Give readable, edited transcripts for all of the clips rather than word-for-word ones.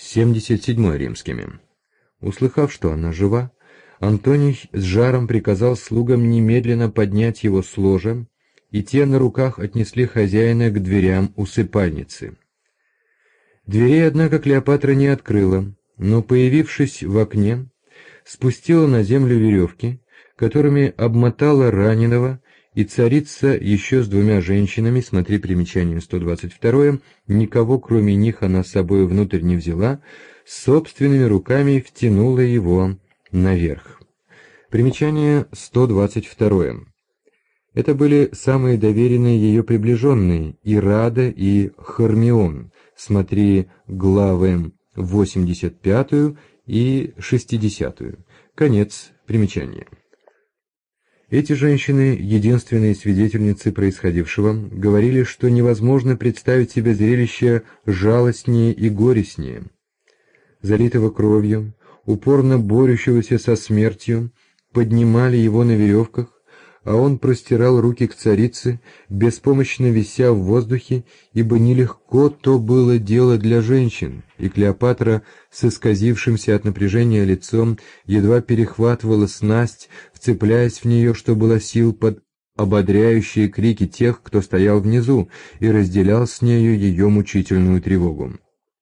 77 римскими. Услыхав, что она жива, Антоний с жаром приказал слугам немедленно поднять его с ложа, и те на руках отнесли хозяина к дверям усыпальницы. Дверей, однако, Клеопатра не открыла, но, появившись в окне, спустила на землю веревки, которыми обмотала раненого, и царица еще с двумя женщинами, смотри примечание 122, никого кроме них она с собой внутрь не взяла, собственными руками втянула его наверх. Примечание 122. Это были самые доверенные ее приближенные, Ирада и Хармион, смотри главы 85 и 60. Конец примечания. Эти женщины, единственные свидетельницы происходившего, говорили, что невозможно представить себе зрелище жалостнее и горестнее. Залитого кровью, упорно борющегося со смертью, поднимали его на веревках, а он простирал руки к царице, беспомощно вися в воздухе, ибо нелегко то было дело для женщин, и Клеопатра с исказившимся от напряжения лицом едва перехватывала снасть, вцепляясь в нее, что было сил, под ободряющие крики тех, кто стоял внизу, и разделял с нею ее мучительную тревогу.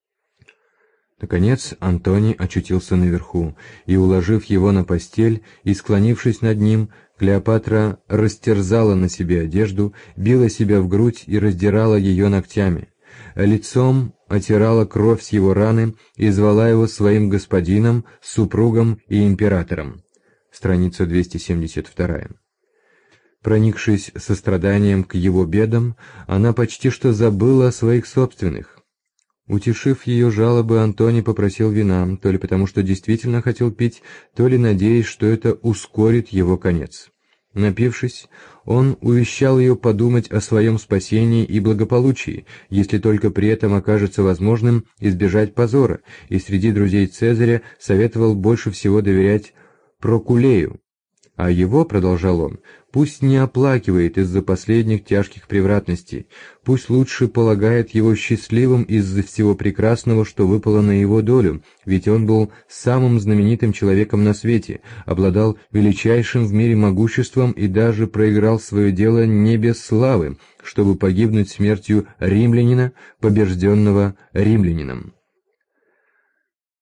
Наконец Антоний очутился наверху, и, уложив его на постель и склонившись над ним, Клеопатра растерзала на себе одежду, била себя в грудь и раздирала ее ногтями. Лицом отирала кровь с его раны и звала его своим господином, супругом и императором. Страница 272. Проникшись состраданием к его бедам, она почти что забыла о своих собственных. Утешив ее жалобы, Антоний попросил вина, то ли потому, что действительно хотел пить, то ли надеясь, что это ускорит его конец. Напившись, он увещал ее подумать о своем спасении и благополучии, если только при этом окажется возможным избежать позора, и среди друзей Цезаря советовал больше всего доверять Прокулею. А его, продолжал он, пусть не оплакивает из-за последних тяжких превратностей, пусть лучше полагает его счастливым из-за всего прекрасного, что выпало на его долю, ведь он был самым знаменитым человеком на свете, обладал величайшим в мире могуществом и даже проиграл свое дело не без славы, чтобы погибнуть смертью римлянина, побежденного римлянином.